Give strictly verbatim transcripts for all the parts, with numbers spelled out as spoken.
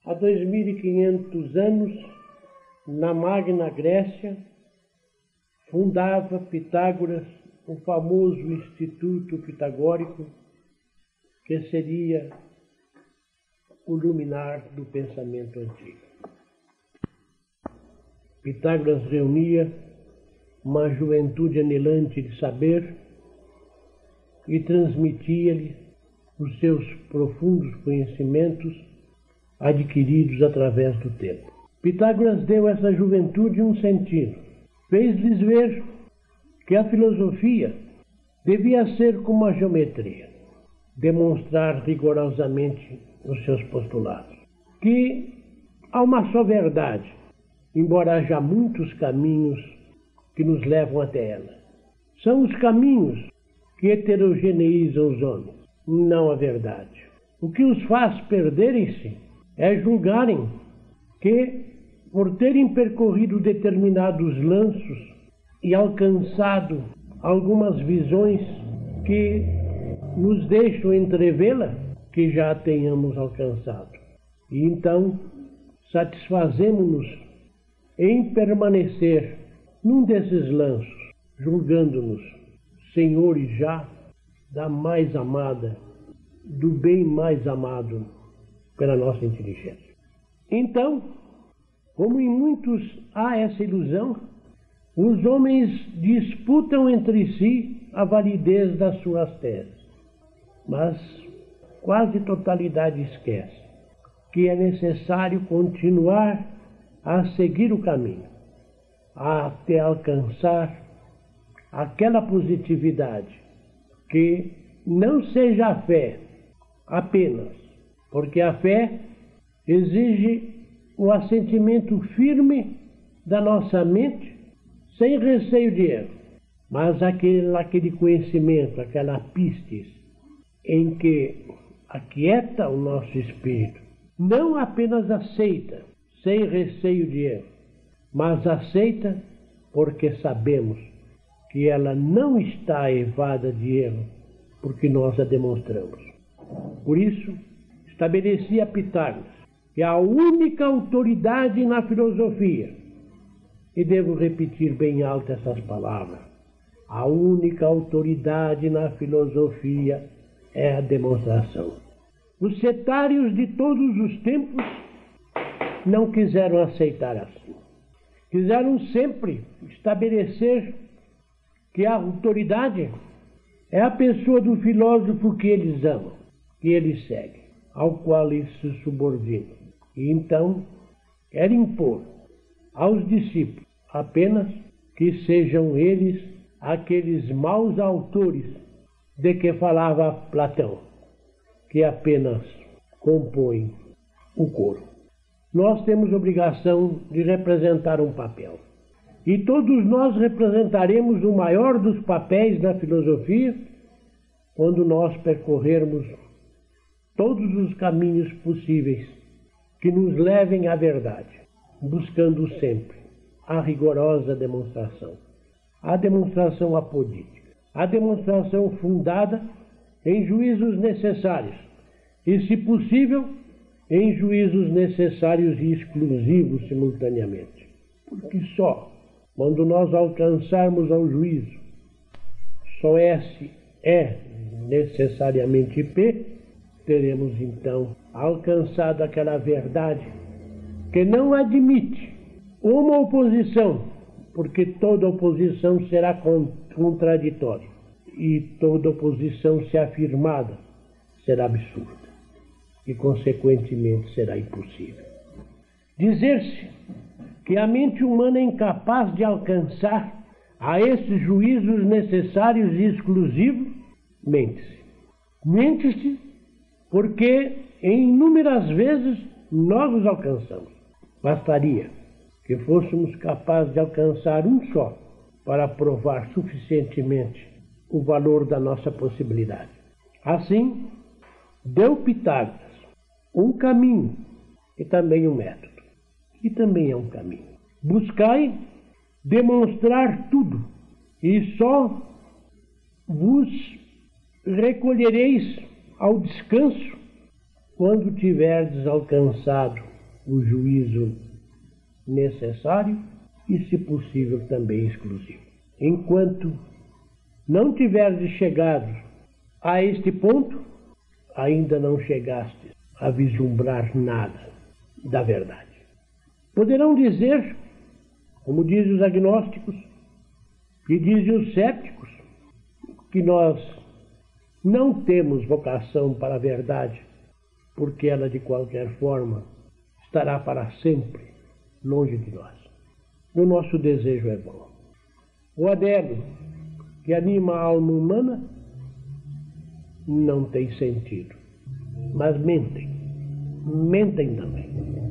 Há dois mil e quinhentos anos, na Magna Grécia, fundava Pitágoras o famoso Instituto Pitagórico, que seria o luminar do pensamento antigo. Pitágoras reunia uma juventude anelante de saber e transmitia-lhe os seus profundos conhecimentos adquiridos através do tempo. Pitágoras deu a essa juventude um sentido. Fez-lhes ver que a filosofia devia ser como a geometria, demonstrar rigorosamente os seus postulados. Que há uma só verdade, embora haja muitos caminhos que nos levam até ela. São os caminhos que heterogeneizam os homens, não a verdade. O que os faz perderem-se é julgarem que, por terem percorrido determinados lanços e alcançado algumas visões que nos deixam entrevê-la, que já a tenhamos alcançado. E então satisfazemo-nos em permanecer num desses lanços, julgando-nos senhores já da mais amada, do bem mais amado pela nossa inteligência. Então, como em muitos há essa ilusão, os homens disputam entre si a validez das suas teses, mas quase totalidade esquece que é necessário continuar a seguir o caminho, até alcançar aquela positividade que não seja a fé apenas, porque a fé exige o assentimento firme da nossa mente, sem receio de erro, mas aquele, aquele conhecimento, aquela pistis, em que aquieta o nosso espírito, não apenas aceita, sem receio de erro, mas aceita porque sabemos que ela não está evada de erro, porque nós a demonstramos. Por isso, estabelecia Pitágoras que a única autoridade na filosofia, e devo repetir bem alto essas palavras, a única autoridade na filosofia é a demonstração. Os cetários de todos os tempos não quiseram aceitar assim. Quiseram sempre estabelecer que a autoridade é a pessoa do filósofo que eles amam, que eles seguem, ao qual eles se subordinam. E então querem impor aos discípulos apenas que sejam eles aqueles maus autores de que falava Platão, que apenas compõem o coro. Nós temos obrigação de representar um papel. E todos nós representaremos o maior dos papéis na filosofia quando nós percorrermos todos os caminhos possíveis que nos levem à verdade, buscando sempre a rigorosa demonstração, a demonstração apodítica, a demonstração fundada em juízos necessários e, se possível, em juízos necessários e exclusivos simultaneamente. Porque só quando nós alcançarmos ao juízo, só S é necessariamente P, teremos então alcançado aquela verdade que não admite uma oposição, porque toda oposição será contraditória e toda oposição, se afirmada, será absurda e, consequentemente, será impossível. Dizer-se que a mente humana é incapaz de alcançar a esses juízos necessários e exclusivos, mente-se. Mente-se porque em inúmeras vezes nós os alcançamos. Bastaria que fôssemos capazes de alcançar um só para provar suficientemente o valor da nossa possibilidade. Assim, deu Pitágoras um caminho e também um método, e também é um caminho. Buscai demonstrar tudo, e só vos recolhereis ao descanso quando tiverdes alcançado o juízo necessário e, se possível, também exclusivo. Enquanto não tiveres chegado a este ponto, ainda não chegaste a vislumbrar nada da verdade. Poderão dizer, como dizem os agnósticos e dizem os céticos, que nós não temos vocação para a verdade, porque ela, de qualquer forma, estará para sempre longe de nós. O nosso desejo é bom. O anelo que anima a alma humana não tem sentido. Mas mentem. Mentem também.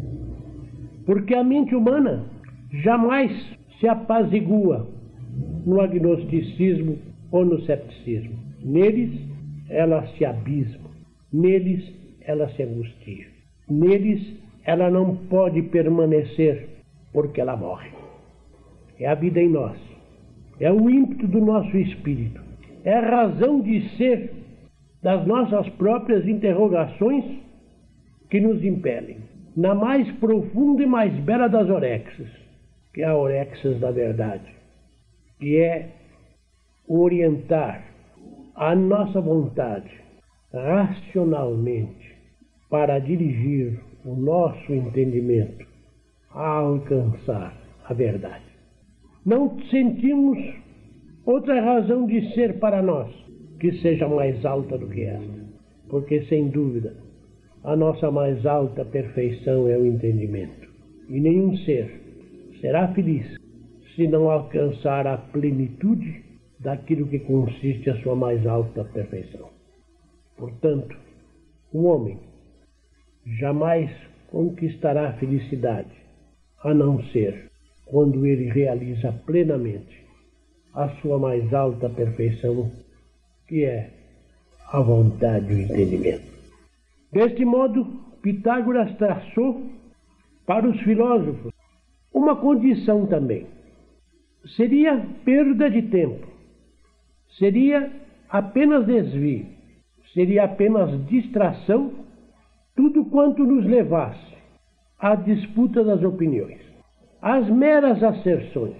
Porque a mente humana jamais se apazigua no agnosticismo ou no cepticismo. Neles, ela se abisma. Neles, ela se angustia. Neles, ela não pode permanecer porque ela morre. É a vida em nós. É o ímpeto do nosso espírito. É a razão de ser das nossas próprias interrogações que nos impelem na mais profunda e mais bela das orexas, que é a orexas da verdade, que é orientar a nossa vontade racionalmente para dirigir o nosso entendimento a alcançar a verdade. Não sentimos outra razão de ser para nós que seja mais alta do que esta, porque, sem dúvida, a nossa mais alta perfeição é o entendimento. E nenhum ser será feliz se não alcançar a plenitude daquilo que consiste a sua mais alta perfeição. Portanto, o homem jamais conquistará a felicidade, a não ser quando ele realiza plenamente a sua mais alta perfeição, que é a vontade e o entendimento. Deste modo, Pitágoras traçou para os filósofos uma condição também. Seria perda de tempo, seria apenas desvio, seria apenas distração, tudo quanto nos levasse à disputa das opiniões, às meras asserções.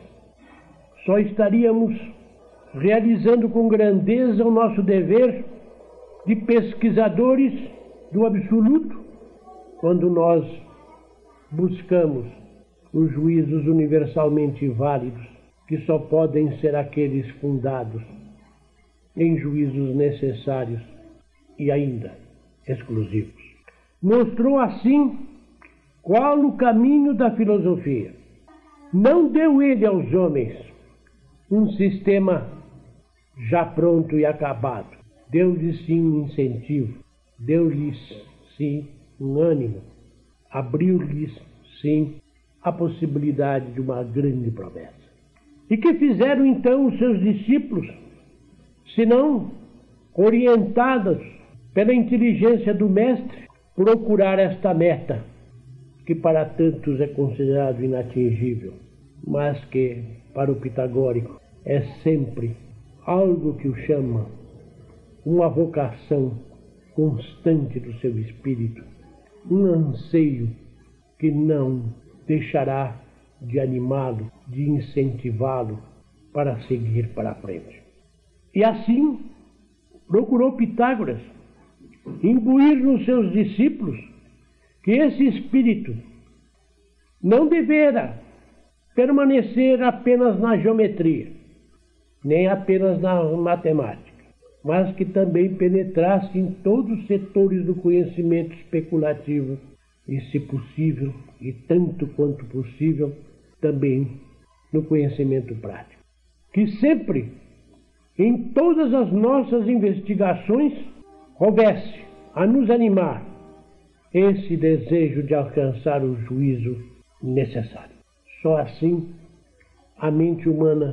Só estaríamos realizando com grandeza o nosso dever de pesquisadores do absoluto, quando nós buscamos os juízos universalmente válidos, que só podem ser aqueles fundados em juízos necessários e ainda exclusivos. Mostrou assim qual o caminho da filosofia. Não deu ele aos homens um sistema já pronto e acabado. Deu-lhes sim um incentivo, deu-lhes sim um ânimo, abriu-lhes sim a possibilidade de uma grande promessa. E que fizeram então os seus discípulos, senão, orientados pela inteligência do Mestre, procurar esta meta, que para tantos é considerado inatingível, mas que, para o pitagórico, é sempre algo que o chama uma vocação constante do seu espírito, um anseio que não deixará de animá-lo, de incentivá-lo para seguir para a frente. E assim procurou Pitágoras imbuir nos seus discípulos que esse espírito não devera permanecer apenas na geometria, nem apenas na matemática, mas que também penetrasse em todos os setores do conhecimento especulativo e, se possível, e tanto quanto possível, também no conhecimento prático. Que sempre, em todas as nossas investigações, houvesse a nos animar esse desejo de alcançar o juízo necessário. Só assim a mente humana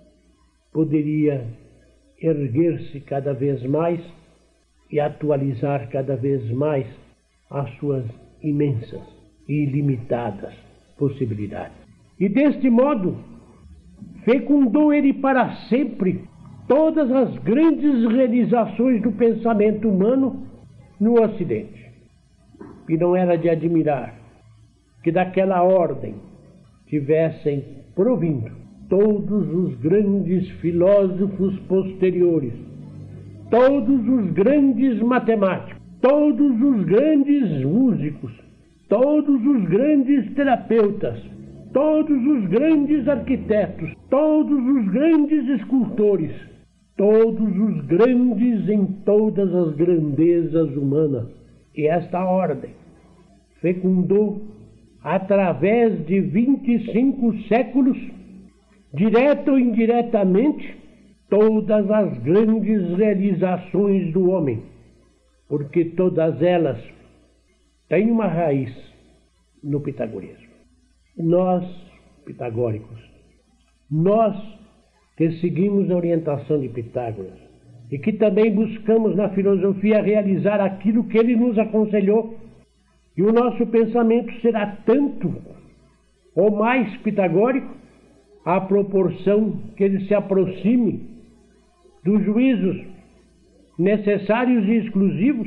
poderia erguer-se cada vez mais e atualizar cada vez mais as suas imensas e ilimitadas possibilidades. E deste modo, fecundou ele para sempre todas as grandes realizações do pensamento humano no Ocidente. E não era de admirar que daquela ordem tivessem provindo todos os grandes filósofos posteriores, todos os grandes matemáticos, todos os grandes músicos, todos os grandes terapeutas, todos os grandes arquitetos, todos os grandes escultores, todos os grandes em todas as grandezas humanas. E esta ordem fecundou, através de vinte e cinco séculos, direta ou indiretamente, todas as grandes realizações do homem, porque todas elas têm uma raiz no pitagorismo. Nós, pitagóricos, nós que seguimos a orientação de Pitágoras e que também buscamos na filosofia realizar aquilo que ele nos aconselhou, e o nosso pensamento será tanto ou mais pitagórico à proporção que ele se aproxime dos juízos necessários e exclusivos.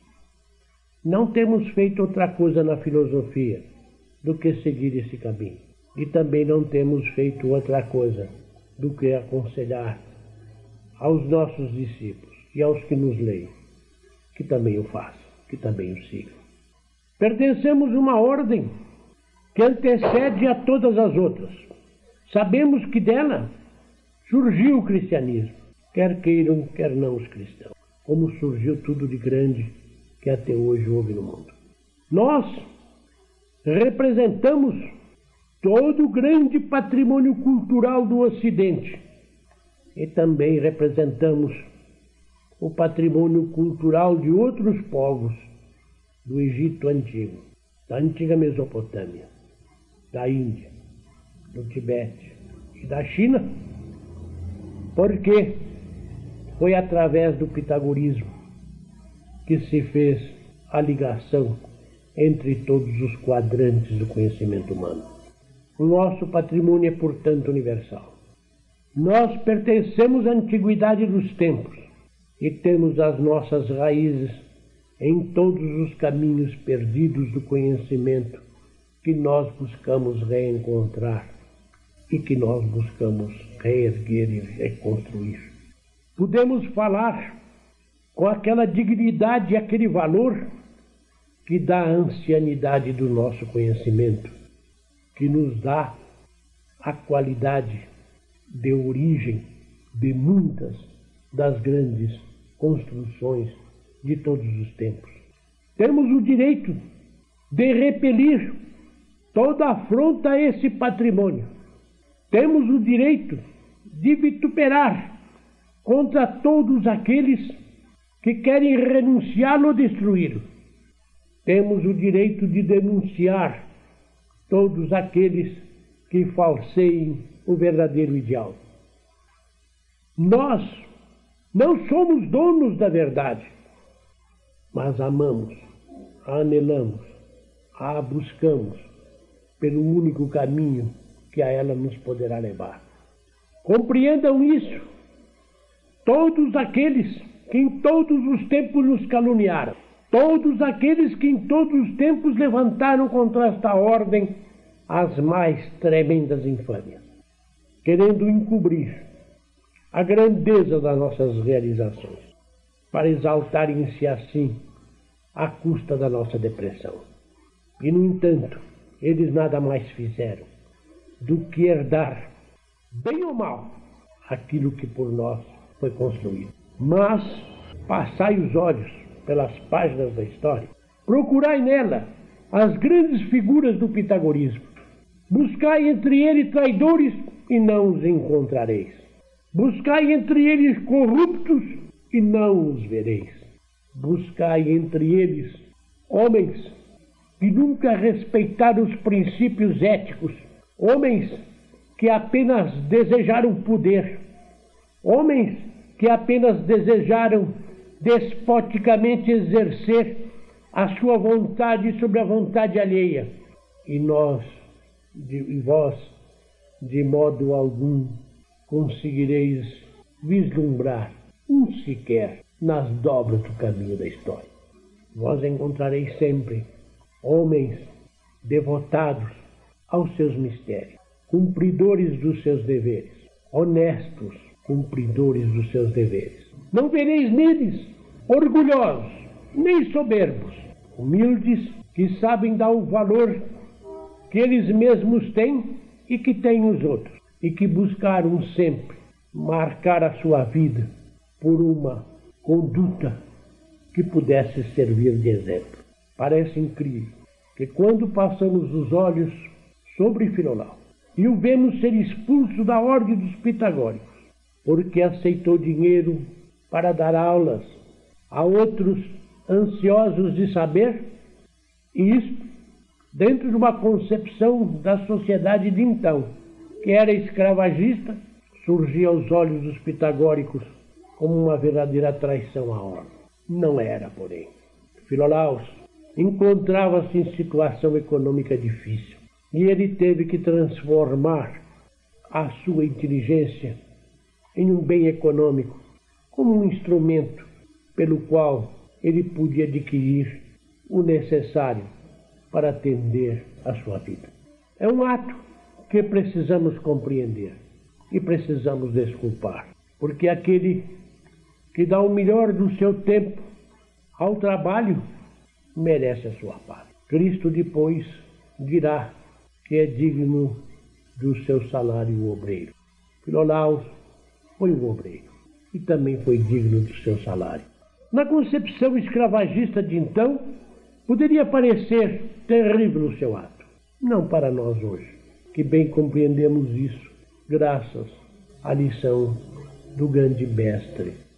Não temos feito outra coisa na filosofia do que seguir esse caminho. E também não temos feito outra coisa do que aconselhar aos nossos discípulos e aos que nos leem, que também o façam, que também o sigam. Pertencemos a uma ordem que antecede a todas as outras. Sabemos que dela surgiu o cristianismo, quer queiram, quer não os cristãos, como surgiu tudo de grande que até hoje houve no mundo. Nós representamos todo o grande patrimônio cultural do Ocidente e também representamos o patrimônio cultural de outros povos do Egito Antigo, da antiga Mesopotâmia, da Índia, do Tibete e da China, porque foi através do pitagorismo que se fez a ligação entre todos os quadrantes do conhecimento humano. O nosso patrimônio é, portanto, universal. Nós pertencemos à antiguidade dos tempos e temos as nossas raízes em todos os caminhos perdidos do conhecimento que nós buscamos reencontrar e que nós buscamos reerguer e reconstruir. Podemos falar com aquela dignidade e aquele valor que dá a ancianidade do nosso conhecimento, que nos dá a qualidade de origem de muitas das grandes construções de todos os tempos. Temos o direito de repelir toda afronta a esse patrimônio. Temos o direito de vituperar contra todos aqueles que querem renunciá-lo ou destruí-lo. Temos o direito de denunciar todos aqueles que falseiem o verdadeiro ideal. Nós não somos donos da verdade, mas amamos, a anelamos, a buscamos pelo único caminho que a ela nos poderá levar. Compreendam isso, todos aqueles que em todos os tempos nos caluniaram, todos aqueles que em todos os tempos levantaram contra esta ordem as mais tremendas infâmias, querendo encobrir a grandeza das nossas realizações, para exaltarem-se assim à custa da nossa depressão. E, no entanto, eles nada mais fizeram do que herdar, bem ou mal, aquilo que por nós foi construído. Mas passai os olhos pelas páginas da história, procurai nela as grandes figuras do pitagorismo, buscai entre eles traidores e não os encontrareis, buscai entre eles corruptos e não os vereis, buscai entre eles homens que nunca respeitaram os princípios éticos, homens que apenas desejaram poder, homens que apenas desejaram despoticamente exercer a sua vontade sobre a vontade alheia. E nós, de, e vós, de modo algum, conseguireis vislumbrar um sequer nas dobras do caminho da história. Vós encontrareis sempre homens devotados aos seus mistérios, cumpridores dos seus deveres, honestos cumpridores dos seus deveres. Não vereis neles orgulhosos, nem soberbos, humildes, que sabem dar o valor que eles mesmos têm e que têm os outros, e que buscaram sempre marcar a sua vida por uma conduta que pudesse servir de exemplo. Parece incrível que quando passamos os olhos sobre Filolau e o vemos ser expulso da ordem dos pitagóricos, porque aceitou dinheiro para dar aulas a outros ansiosos de saber, e isto dentro de uma concepção da sociedade de então, que era escravagista, surgia aos olhos dos pitagóricos como uma verdadeira traição à ordem. Não era, porém. Filolaus encontrava-se em situação econômica difícil e ele teve que transformar a sua inteligência em um bem econômico, como um instrumento pelo qual ele podia adquirir o necessário para atender a sua vida. É um ato que precisamos compreender e precisamos desculpar, porque aquele que dá o melhor do seu tempo ao trabalho merece a sua paz. Cristo depois dirá que é digno do seu salário o obreiro. Filolaus foi um obreiro e também foi digno do seu salário. Na concepção escravagista de então, poderia parecer terrível o seu ato. Não para nós hoje, que bem compreendemos isso, graças à lição do grande mestre